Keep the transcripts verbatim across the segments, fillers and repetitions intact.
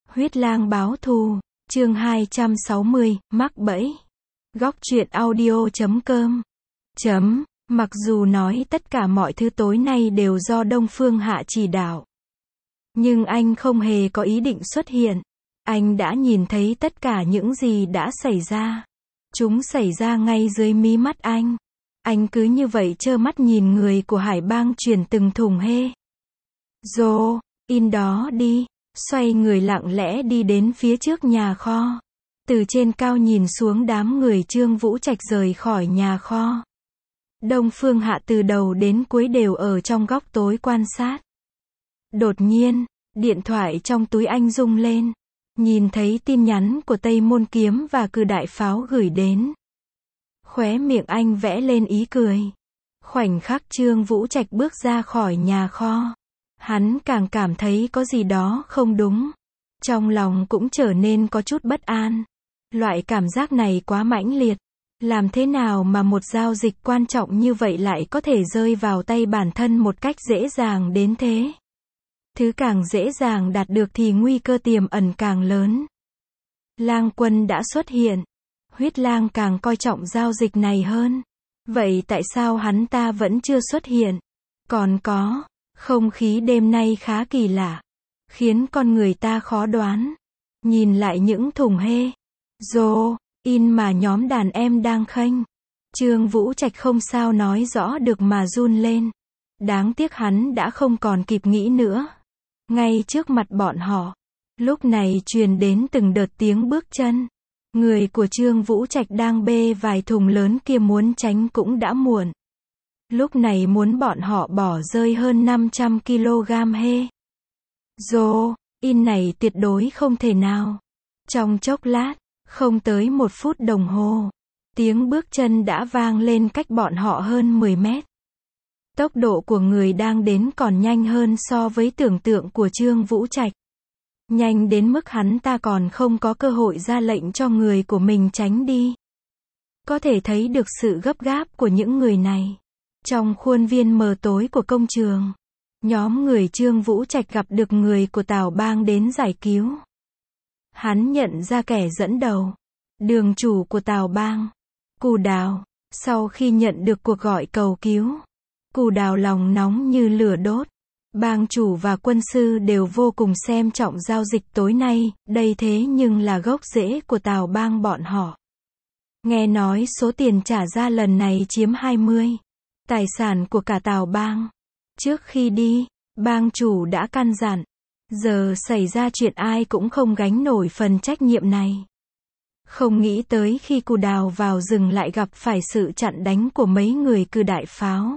Huyết lang báo thù, chương hai trăm sáu mươi, mắc bẫy. Góc truyện audio chấm com. Chấm, mặc dù nói tất cả mọi thứ tối nay đều do Đông Phương Hạ chỉ đạo. Nhưng anh không hề có ý định xuất hiện. Anh đã nhìn thấy tất cả những gì đã xảy ra. Chúng xảy ra ngay dưới mí mắt anh. Anh cứ như vậy trơ mắt nhìn người của Hải Bang chuyển từng thùng hê. Dô, in đó đi. Xoay người lặng lẽ đi đến phía trước nhà kho. Từ trên cao nhìn xuống đám người Trương Vũ Trạch rời khỏi nhà kho. Đông Phương Hạ từ đầu đến cuối đều ở trong góc tối quan sát. Đột nhiên, điện thoại trong túi anh rung lên. Nhìn thấy tin nhắn của Tây Môn Kiếm và Cử Đại Pháo gửi đến. Khóe miệng anh vẽ lên ý cười. Khoảnh khắc Trương Vũ Trạch bước ra khỏi nhà kho. Hắn càng cảm thấy có gì đó không đúng. Trong lòng cũng trở nên có chút bất an. Loại cảm giác này quá mãnh liệt. Làm thế nào mà một giao dịch quan trọng như vậy lại có thể rơi vào tay bản thân một cách dễ dàng đến thế? Thứ càng dễ dàng đạt được thì nguy cơ tiềm ẩn càng lớn. Lang Quân đã xuất hiện. Huyết lang càng coi trọng giao dịch này hơn. Vậy tại sao hắn ta vẫn chưa xuất hiện? Còn có, không khí đêm nay khá kỳ lạ. Khiến con người ta khó đoán. Nhìn lại những thùng hê. Dô, in mà nhóm đàn em đang khênh. Trương Vũ Trạch không sao nói rõ được mà run lên. Đáng tiếc hắn đã không còn kịp nghĩ nữa. Ngay trước mặt bọn họ. Lúc này truyền đến từng đợt tiếng bước chân. Người của Trương Vũ Trạch đang bê vài thùng lớn kia muốn tránh cũng đã muộn. Lúc này muốn bọn họ bỏ rơi hơn năm trăm ki lô gam hê. Dô, in này tuyệt đối không thể nào. Trong chốc lát, không tới một phút đồng hồ, tiếng bước chân đã vang lên cách bọn họ hơn mười mét. Tốc độ của người đang đến còn nhanh hơn so với tưởng tượng của Trương Vũ Trạch. Nhanh đến mức hắn ta còn không có cơ hội ra lệnh cho người của mình tránh đi. Có thể thấy được sự gấp gáp của những người này. Trong khuôn viên mờ tối của công trường, nhóm người Trương Vũ Trạch gặp được người của Tào Bang đến giải cứu. Hắn nhận ra kẻ dẫn đầu, đường chủ của Tào Bang, Cù Đào. Sau khi nhận được cuộc gọi cầu cứu, Cù Đào lòng nóng như lửa đốt. Bang chủ và quân sư đều vô cùng xem trọng giao dịch tối nay, đây thế nhưng là gốc rễ của Tào Bang bọn họ. Nghe nói số tiền trả ra lần này chiếm hai mươi tài sản của cả Tào Bang. Trước khi đi, bang chủ đã căn dặn, giờ xảy ra chuyện ai cũng không gánh nổi phần trách nhiệm này. Không nghĩ tới khi Cù Đào vào rừng lại gặp phải sự chặn đánh của mấy người Cử Đại Pháo.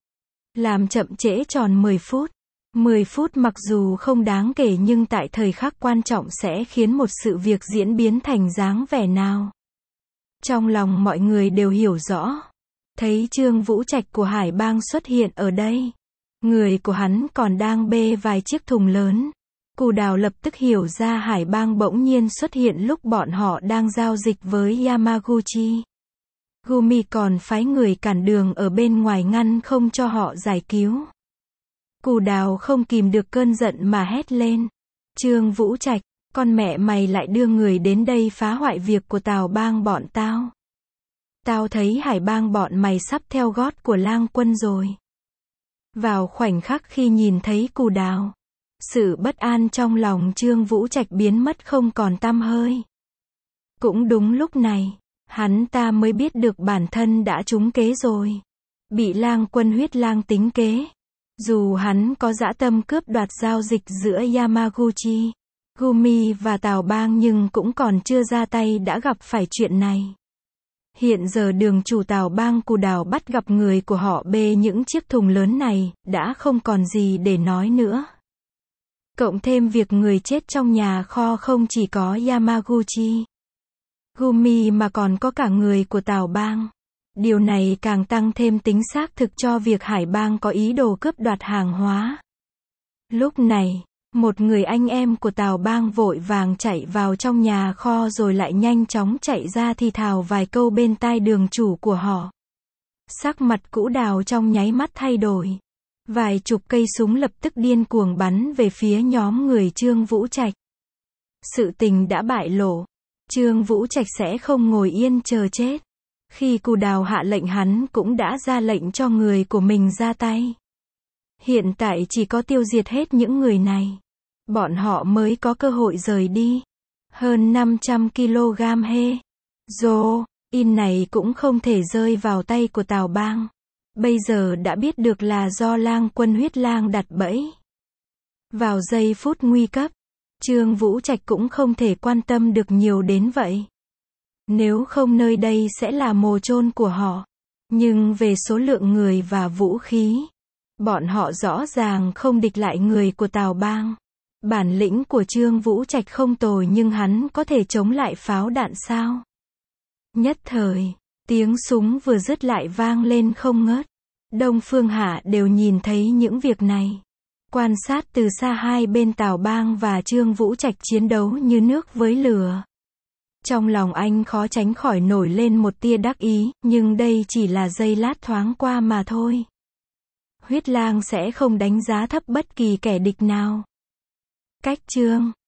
Làm chậm trễ tròn mười phút. mười phút mặc dù không đáng kể nhưng tại thời khắc quan trọng sẽ khiến một sự việc diễn biến thành dáng vẻ nào. Trong lòng mọi người đều hiểu rõ. Thấy Trương Vũ Trạch của Hải Bang xuất hiện ở đây. Người của hắn còn đang bê vài chiếc thùng lớn. Cù Đào lập tức hiểu ra Hải Bang bỗng nhiên xuất hiện lúc bọn họ đang giao dịch với Yamaguchi. Gumi còn phái người cản đường ở bên ngoài ngăn không cho họ giải cứu. Cù Đào không kìm được cơn giận mà hét lên. Trương Vũ Trạch, con mẹ mày lại đưa người đến đây phá hoại việc của Tào Bang bọn tao. Tao thấy Hải Bang bọn mày sắp theo gót của Lang Quân rồi. Vào khoảnh khắc khi nhìn thấy Cù Đào, sự bất an trong lòng Trương Vũ Trạch biến mất không còn tăm hơi. Cũng đúng lúc này, hắn ta mới biết được bản thân đã trúng kế rồi. Bị Lang Quân huyết lang tính kế. Dù hắn có dã tâm cướp đoạt giao dịch giữa Yamaguchi, Gumi và Tào Bang nhưng cũng còn chưa ra tay đã gặp phải chuyện này. Hiện giờ đường chủ Tào Bang Cù Đào bắt gặp người của họ bê những chiếc thùng lớn này, đã không còn gì để nói nữa. Cộng thêm việc người chết trong nhà kho không chỉ có Yamaguchi, Gumi mà còn có cả người của Tào Bang. Điều này càng tăng thêm tính xác thực cho việc Hải Bang có ý đồ cướp đoạt hàng hóa. Lúc này, một người anh em của Tào Bang vội vàng chạy vào trong nhà kho rồi lại nhanh chóng chạy ra thì thào vài câu bên tai đường chủ của họ. Sắc mặt Cũ Đào trong nháy mắt thay đổi. Vài chục cây súng lập tức điên cuồng bắn về phía nhóm người Trương Vũ Trạch. Sự tình đã bại lộ. Trương Vũ Trạch sẽ không ngồi yên chờ chết. Khi Cù Đào hạ lệnh hắn cũng đã ra lệnh cho người của mình ra tay. Hiện tại chỉ có tiêu diệt hết những người này. Bọn họ mới có cơ hội rời đi. Hơn năm trăm ki lô gam he. Rô, in này cũng không thể rơi vào tay của Tào Bang. Bây giờ đã biết được là do lang quân Huyết Lang đặt bẫy. Vào giây phút nguy cấp, Trương Vũ Trạch cũng không thể quan tâm được nhiều đến vậy. Nếu không nơi đây sẽ là mồ chôn của họ. Nhưng về số lượng người và vũ khí, bọn họ rõ ràng không địch lại người của Tào Bang. Bản lĩnh của Trương Vũ Trạch không tồi nhưng hắn có thể chống lại pháo đạn sao? Nhất thời, tiếng súng vừa dứt lại vang lên không ngớt. Đông Phương Hạ đều nhìn thấy những việc này. Quan sát từ xa hai bên Tào Bang và Trương Vũ Trạch chiến đấu như nước với lửa. Trong lòng anh khó tránh khỏi nổi lên một tia đắc ý, nhưng đây chỉ là giây lát thoáng qua mà thôi. Huyết Lang sẽ không đánh giá thấp bất kỳ kẻ địch nào. Cách chương